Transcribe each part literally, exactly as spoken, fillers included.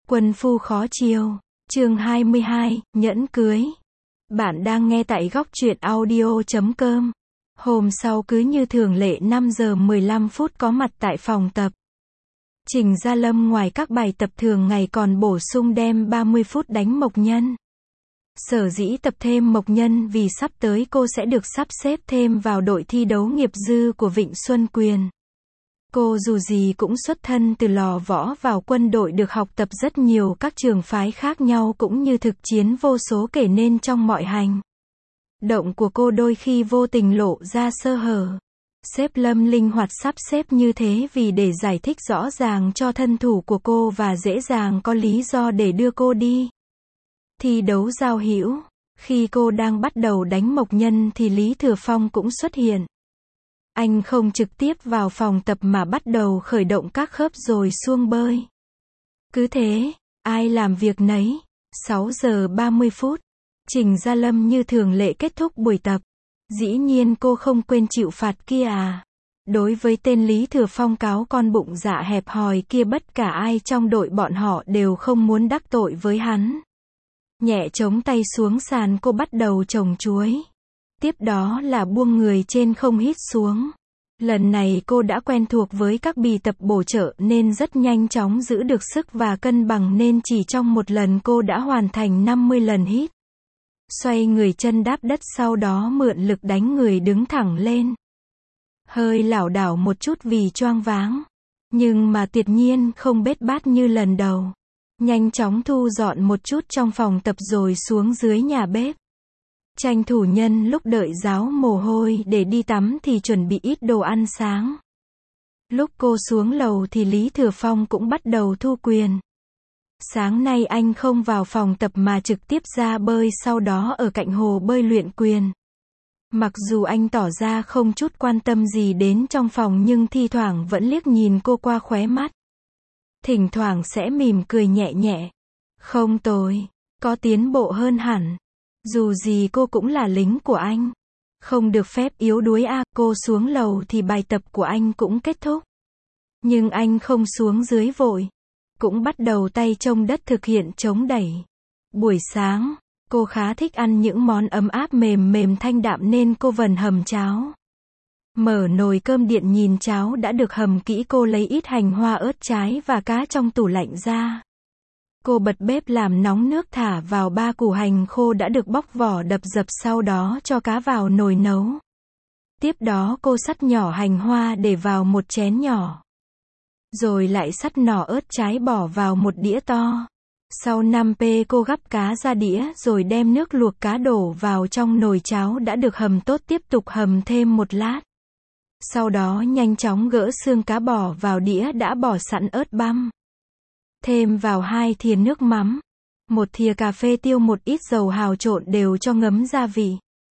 Quân phu khó chiêu. Chương hai mươi hai, nhẫn cưới. Bạn đang nghe tại góc truyện audio chấm com. Hôm sau cứ như thường lệ năm giờ mười lăm phút có mặt tại phòng tập. Trình Gia Lâm ngoài các bài tập thường ngày còn bổ sung đem ba mươi phút đánh mộc nhân. Sở dĩ tập thêm mộc nhân vì sắp tới cô sẽ được sắp xếp thêm vào đội thi đấu nghiệp dư của Vịnh Xuân Quyền. Cô dù gì cũng xuất thân từ lò võ vào quân đội, được học tập rất nhiều các trường phái khác nhau cũng như thực chiến vô số kể, nên trong mọi hành động của cô đôi khi vô tình lộ ra sơ hở. Sếp Lâm linh hoạt sắp xếp như thế vì để giải thích rõ ràng cho thân thủ của cô và dễ dàng có lý do để đưa cô đi thi đấu giao hữu. Khi cô đang bắt đầu đánh mộc nhân thì Lý Thừa Phong cũng xuất hiện. Anh không trực tiếp vào phòng tập mà bắt đầu khởi động các khớp rồi xuông bơi. Cứ thế, ai làm việc nấy. sáu giờ ba mươi phút, Trình Gia Lâm như thường lệ kết thúc buổi tập. Dĩ nhiên cô không quên chịu phạt kia à. Đối với tên Lý Thừa Phong cáo con bụng dạ hẹp hòi kia, bất cả ai trong đội bọn họ đều không muốn đắc tội với hắn. Nhẹ chống tay xuống sàn, cô bắt đầu trồng chuối. Tiếp đó là buông người trên không hít xuống. Lần này cô đã quen thuộc với các bài tập bổ trợ nên rất nhanh chóng giữ được sức và cân bằng, nên chỉ trong một lần cô đã hoàn thành năm mươi lần hít. Xoay người chân đáp đất, sau đó mượn lực đánh người đứng thẳng lên. Hơi lảo đảo một chút vì choáng váng, nhưng mà tuyệt nhiên không bết bát như lần đầu. Nhanh chóng thu dọn một chút trong phòng tập rồi xuống dưới nhà bếp. Tranh thủ nhân lúc đợi ráo mồ hôi để đi tắm thì chuẩn bị ít đồ ăn sáng. Lúc cô xuống lầu thì Lý Thừa Phong cũng bắt đầu thu quyền. Sáng nay anh không vào phòng tập mà trực tiếp ra bơi, sau đó ở cạnh hồ bơi luyện quyền. Mặc dù anh tỏ ra không chút quan tâm gì đến trong phòng nhưng thi thoảng vẫn liếc nhìn cô qua khóe mắt. Thỉnh thoảng sẽ mỉm cười nhẹ nhẹ. Không tồi, có tiến bộ hơn hẳn. Dù gì cô cũng là lính của anh. Không được phép yếu đuối à. Cô xuống lầu thì bài tập của anh cũng kết thúc. Nhưng anh không xuống dưới vội. Cũng bắt đầu tay trông đất thực hiện chống đẩy. Buổi sáng, cô khá thích ăn những món ấm áp mềm mềm thanh đạm nên cô vần hầm cháo. Mở nồi cơm điện nhìn cháo đã được hầm kỹ, cô lấy ít hành hoa, ớt trái và cá trong tủ lạnh ra. Cô bật bếp làm nóng nước, thả vào ba củ hành khô đã được bóc vỏ đập dập, sau đó cho cá vào nồi nấu. Tiếp đó cô sắt nhỏ hành hoa để vào một chén nhỏ. Rồi lại sắt nỏ ớt trái bỏ vào một đĩa to. Sau năm phút cô gắp cá ra đĩa rồi đem nước luộc cá đổ vào trong nồi cháo đã được hầm tốt, tiếp tục hầm thêm một lát. Sau đó nhanh chóng gỡ xương cá bỏ vào đĩa đã bỏ sẵn ớt băm. Thêm vào hai thìa nước mắm, một thìa cà phê tiêu, một ít dầu hào, trộn đều cho ngấm gia vị.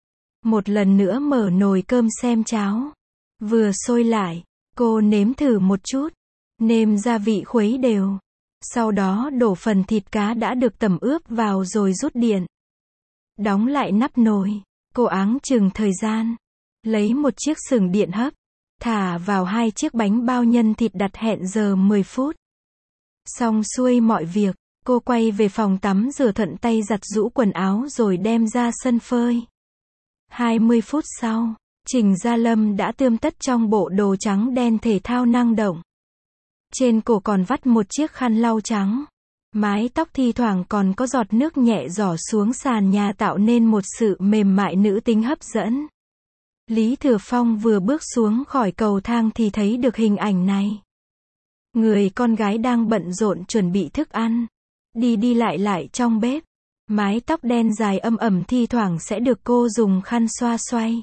Một lần nữa mở nồi cơm xem cháo vừa sôi lại, cô nếm thử một chút, nêm gia vị khuấy đều. Sau đó đổ phần thịt cá đã được tẩm ướp vào rồi rút điện. Đóng lại nắp nồi, cô áng chừng thời gian. Lấy một chiếc sừng điện hấp, thả vào hai chiếc bánh bao nhân thịt, đặt hẹn giờ mười phút. Xong xuôi mọi việc, cô quay về phòng tắm rửa, thuận tay giặt giũ quần áo rồi đem ra sân phơi. hai mươi phút sau, Trình Gia Lâm đã tươm tất trong bộ đồ trắng đen thể thao năng động. Trên cổ còn vắt một chiếc khăn lau trắng. Mái tóc thi thoảng còn có giọt nước nhẹ rỏ xuống sàn nhà tạo nên một sự mềm mại nữ tính hấp dẫn. Lý Thừa Phong vừa bước xuống khỏi cầu thang thì thấy được hình ảnh này. Người con gái đang bận rộn chuẩn bị thức ăn. Đi đi lại lại trong bếp. Mái tóc đen dài âm ẩm thi thoảng sẽ được cô dùng khăn xoa xoay.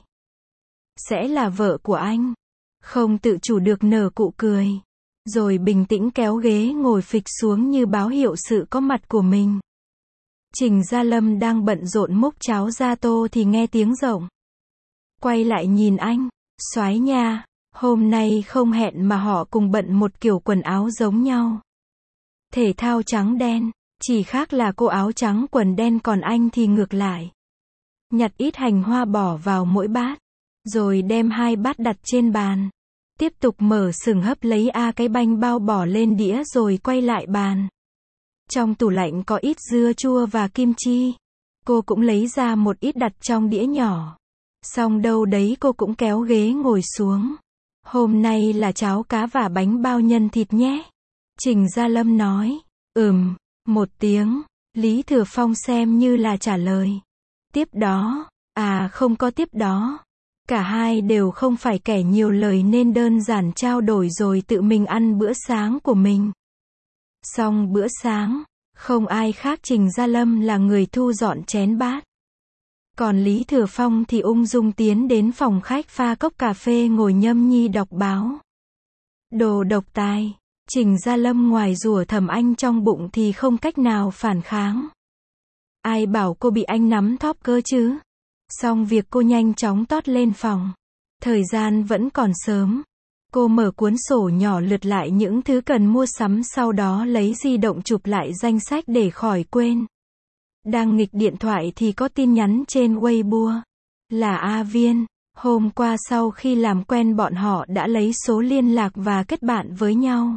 Sẽ là vợ của anh. Không tự chủ được nở cụ cười. Rồi bình tĩnh kéo ghế ngồi phịch xuống như báo hiệu sự có mặt của mình. Trình Gia Lâm đang bận rộn múc cháo ra tô thì nghe tiếng rộng. Quay lại nhìn anh. Soái nha, hôm nay không hẹn mà họ cùng bận một kiểu quần áo giống nhau. Thể thao trắng đen, chỉ khác là cô áo trắng quần đen còn anh thì ngược lại. Nhặt ít hành hoa bỏ vào mỗi bát. Rồi đem hai bát đặt trên bàn. Tiếp tục mở sừng hấp lấy a cái bánh bao bỏ lên đĩa rồi quay lại bàn. Trong tủ lạnh có ít dưa chua và kim chi. Cô cũng lấy ra một ít đặt trong đĩa nhỏ. Xong đâu đấy cô cũng kéo ghế ngồi xuống. Hôm nay là cháo cá và bánh bao nhân thịt nhé. Trình Gia Lâm nói. Ừm, một tiếng. Lý Thừa Phong xem như là trả lời. Tiếp đó, à không có tiếp đó. Cả hai đều không phải kẻ nhiều lời nên đơn giản trao đổi rồi tự mình ăn bữa sáng của mình. Xong bữa sáng, không ai khác Trình Gia Lâm là người thu dọn chén bát. Còn Lý Thừa Phong thì ung dung tiến đến phòng khách pha cốc cà phê ngồi nhâm nhi đọc báo. Đồ độc tài. Trình Gia Lâm ngoài rủa thầm anh trong bụng thì không cách nào phản kháng. Ai bảo cô bị anh nắm thóp cơ chứ? Xong việc cô nhanh chóng tót lên phòng. Thời gian vẫn còn sớm. Cô mở cuốn sổ nhỏ lượt lại những thứ cần mua sắm, sau đó lấy di động chụp lại danh sách để khỏi quên. Đang nghịch điện thoại thì có tin nhắn trên Weibo. Là A Viên. Hôm qua sau khi làm quen bọn họ đã lấy số liên lạc và kết bạn với nhau.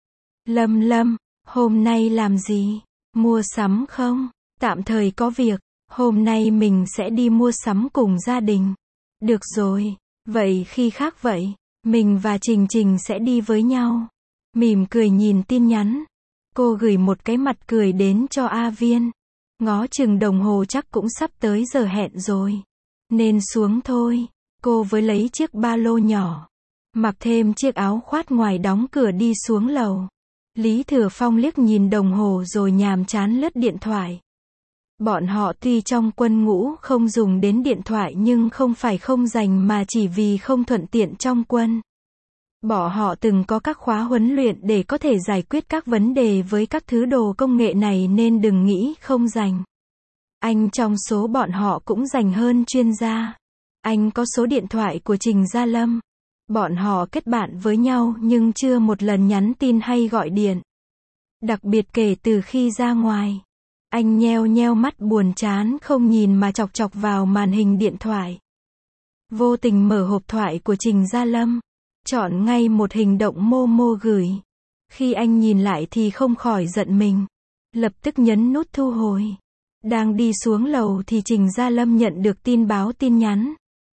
Lâm Lâm, hôm nay làm gì? Mua sắm không? Tạm thời có việc. Hôm nay mình sẽ đi mua sắm cùng gia đình. Được rồi. Vậy khi khác vậy, mình và Trình Trình sẽ đi với nhau. Mỉm cười nhìn tin nhắn. Cô gửi một cái mặt cười đến cho A Viên. Ngó chừng đồng hồ chắc cũng sắp tới giờ hẹn rồi. Nên xuống thôi. Cô với lấy chiếc ba lô nhỏ. Mặc thêm chiếc áo khoác ngoài đóng cửa đi xuống lầu. Lý Thừa Phong liếc nhìn đồng hồ rồi nhàm chán lướt điện thoại. Bọn họ tuy trong quân ngũ không dùng đến điện thoại nhưng không phải không dành mà chỉ vì không thuận tiện trong quân. Bọn họ từng có các khóa huấn luyện để có thể giải quyết các vấn đề với các thứ đồ công nghệ này nên đừng nghĩ không dành. Anh trong số bọn họ cũng dành hơn chuyên gia. Anh có số điện thoại của Trình Gia Lâm. Bọn họ kết bạn với nhau nhưng chưa một lần nhắn tin hay gọi điện. Đặc biệt kể từ khi ra ngoài. Anh nheo nheo mắt buồn chán không nhìn mà chọc chọc vào màn hình điện thoại. Vô tình mở hộp thoại của Trình Gia Lâm. Chọn ngay một hình động Momo gửi. Khi anh nhìn lại thì không khỏi giận mình. Lập tức nhấn nút thu hồi. Đang đi xuống lầu thì Trình Gia Lâm nhận được tin báo tin nhắn.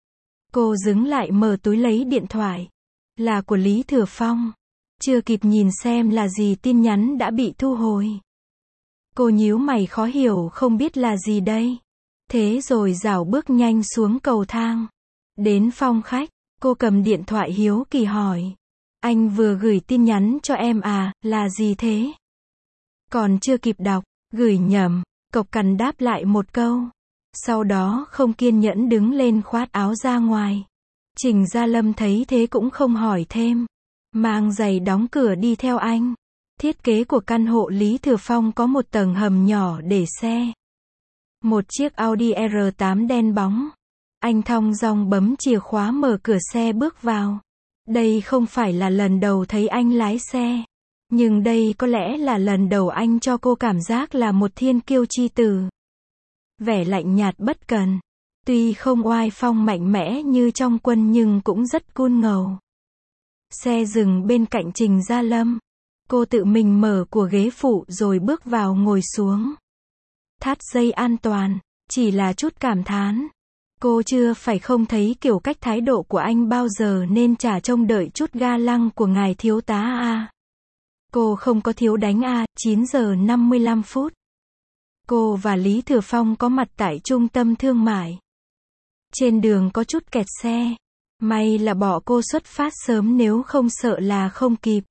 Cô dừng lại mở túi lấy điện thoại. Là của Lý Thừa Phong. Chưa kịp nhìn xem là gì tin nhắn đã bị thu hồi. Cô nhíu mày khó hiểu không biết là gì đây. Thế rồi rảo bước nhanh xuống cầu thang. Đến phòng khách, cô cầm điện thoại hiếu kỳ hỏi. Anh vừa gửi tin nhắn cho em à, là gì thế? Còn chưa kịp đọc, gửi nhầm, cộc cằn đáp lại một câu. Sau đó không kiên nhẫn đứng lên khoát áo ra ngoài. Trình Gia Lâm thấy thế cũng không hỏi thêm. Mang giày đóng cửa đi theo anh. Thiết kế của căn hộ Lý Thừa Phong có một tầng hầm nhỏ để xe. Một chiếc Audi R tám đen bóng. Anh thong dong bấm chìa khóa mở cửa xe bước vào. Đây không phải là lần đầu thấy anh lái xe. Nhưng đây có lẽ là lần đầu anh cho cô cảm giác là một thiên kiêu chi tử. Vẻ lạnh nhạt bất cần. Tuy không oai phong mạnh mẽ như trong quân nhưng cũng rất cool ngầu. Xe dừng bên cạnh Trình Gia Lâm. Cô tự mình mở của ghế phụ rồi bước vào ngồi xuống. Thắt dây an toàn, chỉ là chút cảm thán. Cô chưa phải không thấy kiểu cách thái độ của anh bao giờ nên chả trông đợi chút ga lăng của ngài thiếu tá a. Cô không có thiếu đánh a. Chín giờ năm mươi lăm phút. Cô và Lý Thừa Phong có mặt tại trung tâm thương mại. Trên đường có chút kẹt xe. May là bỏ cô xuất phát sớm nếu không sợ là không kịp.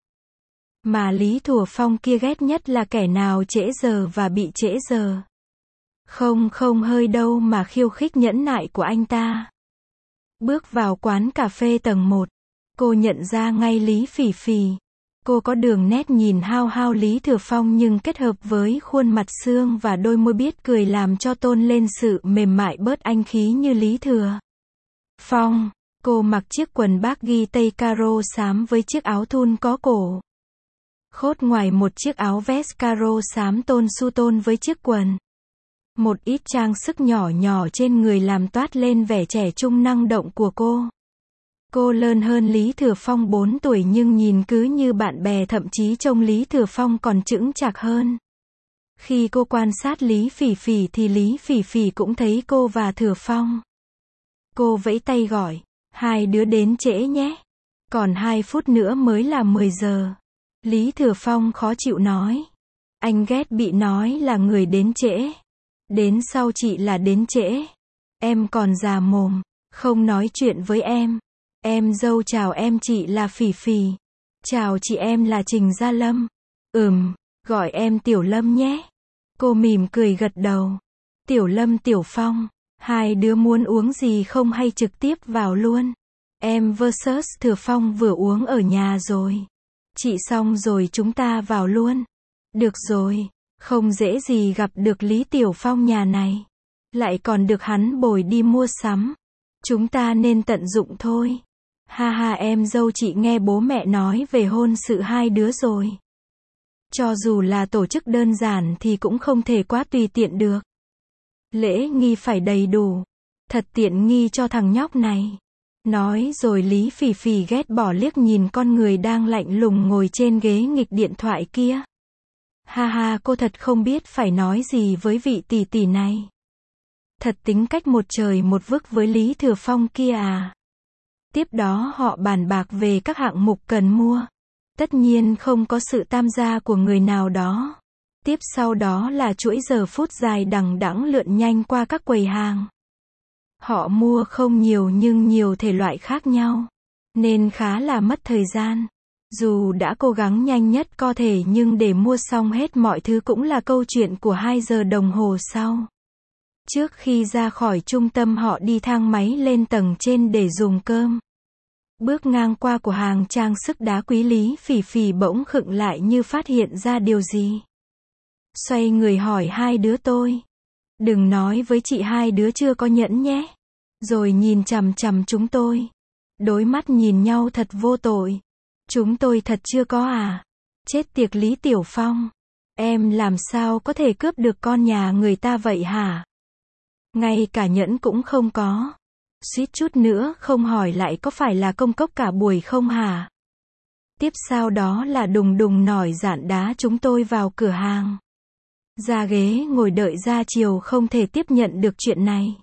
Mà Lý Thừa Phong kia ghét nhất là kẻ nào trễ giờ và bị trễ giờ. Không không hơi đâu mà khiêu khích nhẫn nại của anh ta. Bước vào quán cà phê tầng một. Cô nhận ra ngay Lý Phỉ Phỉ. Cô có đường nét nhìn hao hao Lý Thừa Phong nhưng kết hợp với khuôn mặt xương và đôi môi biết cười làm cho tôn lên sự mềm mại bớt anh khí như Lý Thừa Phong. Cô mặc chiếc quần baggy tây caro xám với chiếc áo thun có cổ khốt ngoài, một chiếc áo vest caro xám tôn su tôn với chiếc quần. Một ít trang sức nhỏ nhỏ trên người làm toát lên vẻ trẻ trung năng động của cô. Cô lớn hơn Lý Thừa Phong bốn tuổi nhưng nhìn cứ như bạn bè, thậm chí trông Lý Thừa Phong còn chững chạc hơn. Khi cô quan sát Lý Phỉ Phỉ thì Lý Phỉ Phỉ cũng thấy cô và Thừa Phong. Cô vẫy tay gọi, hai đứa đến trễ nhé. Còn hai phút nữa mới là mười giờ. Lý Thừa Phong khó chịu nói. Anh ghét bị nói là người đến trễ. Đến sau chị là đến trễ. Em còn già mồm, không nói chuyện với em. Em dâu chào em, chị là Phỉ Phỉ. Chào chị, em là Trình Gia Lâm. Ừm, gọi em Tiểu Lâm nhé. Cô mỉm cười gật đầu. Tiểu Lâm, Tiểu Phong, hai đứa muốn uống gì không hay trực tiếp vào luôn? Em versus Thừa Phong vừa uống ở nhà rồi. Chị xong rồi chúng ta vào luôn. Được rồi, không dễ gì gặp được Lý Tiểu Phong nhà này. Lại còn được hắn bồi đi mua sắm. Chúng ta nên tận dụng thôi. Ha ha, em dâu chị nghe bố mẹ nói về hôn sự hai đứa rồi. Cho dù là tổ chức đơn giản thì cũng không thể quá tùy tiện được. Lễ nghi phải đầy đủ. Thật tiện nghi cho thằng nhóc này. Nói rồi Lý Phỉ Phỉ ghét bỏ liếc nhìn con người đang lạnh lùng ngồi trên ghế nghịch điện thoại kia. Ha ha, cô thật không biết phải nói gì với vị tỷ tỷ này. Thật tính cách một trời một vực với Lý Thừa Phong kia à. Tiếp đó họ bàn bạc về các hạng mục cần mua. Tất nhiên không có sự tham gia của người nào đó. Tiếp sau đó là chuỗi giờ phút dài đằng đẵng lượn nhanh qua các quầy hàng. Họ mua không nhiều nhưng nhiều thể loại khác nhau, nên khá là mất thời gian. Dù đã cố gắng nhanh nhất có thể nhưng để mua xong hết mọi thứ cũng là câu chuyện của hai giờ đồng hồ sau. Trước khi ra khỏi trung tâm họ đi thang máy lên tầng trên để dùng cơm. Bước ngang qua cửa hàng trang sức đá quý, Lý Phỉ Phỉ bỗng khựng lại như phát hiện ra điều gì. Xoay người hỏi hai đứa tôi. Đừng nói với chị hai đứa chưa có nhẫn nhé. Rồi nhìn chằm chằm chúng tôi. Đôi mắt nhìn nhau thật vô tội. Chúng tôi thật chưa có à? Chết tiệt Lý Tiểu Phong. Em làm sao có thể cướp được con nhà người ta vậy hả? Ngay cả nhẫn cũng không có. Suýt chút nữa không hỏi lại có phải là công cốc cả buổi không hả? Tiếp sau đó là đùng đùng nổi dạn đá chúng tôi vào cửa hàng. Ra ghế ngồi đợi ra chiều không thể tiếp nhận được chuyện này.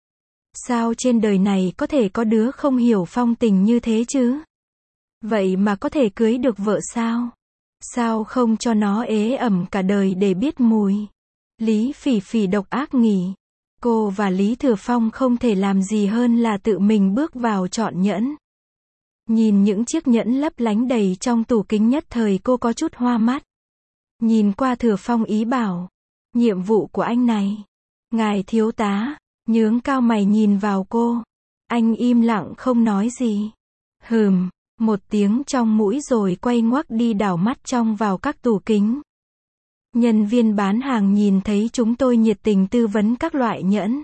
Sao trên đời này có thể có đứa không hiểu phong tình như thế chứ? Vậy mà có thể cưới được vợ sao? Sao không cho nó ế ẩm cả đời để biết mùi? Lý Phỉ Phỉ độc ác nghỉ. Cô và Lý Thừa Phong không thể làm gì hơn là tự mình bước vào chọn nhẫn. Nhìn những chiếc nhẫn lấp lánh đầy trong tủ kính, nhất thời cô có chút hoa mắt. Nhìn qua Thừa Phong ý bảo. Nhiệm vụ của anh này. Ngài thiếu tá. Nhướng cao mày nhìn vào cô. Anh im lặng không nói gì. Hừm, một tiếng trong mũi rồi quay ngoắt đi đảo mắt trong vào các tủ kính. Nhân viên bán hàng nhìn thấy chúng tôi nhiệt tình tư vấn các loại nhẫn.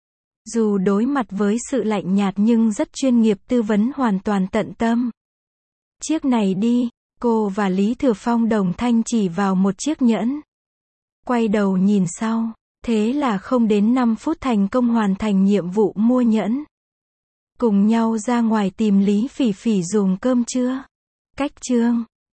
Dù đối mặt với sự lạnh nhạt nhưng rất chuyên nghiệp, tư vấn hoàn toàn tận tâm. Chiếc này đi, cô và Lý Thừa Phong đồng thanh chỉ vào một chiếc nhẫn. Quay đầu nhìn sau, thế là không đến năm phút thành công hoàn thành nhiệm vụ mua nhẫn. Cùng nhau ra ngoài tìm Lý Phỉ Phỉ dùng cơm trưa. Cách chương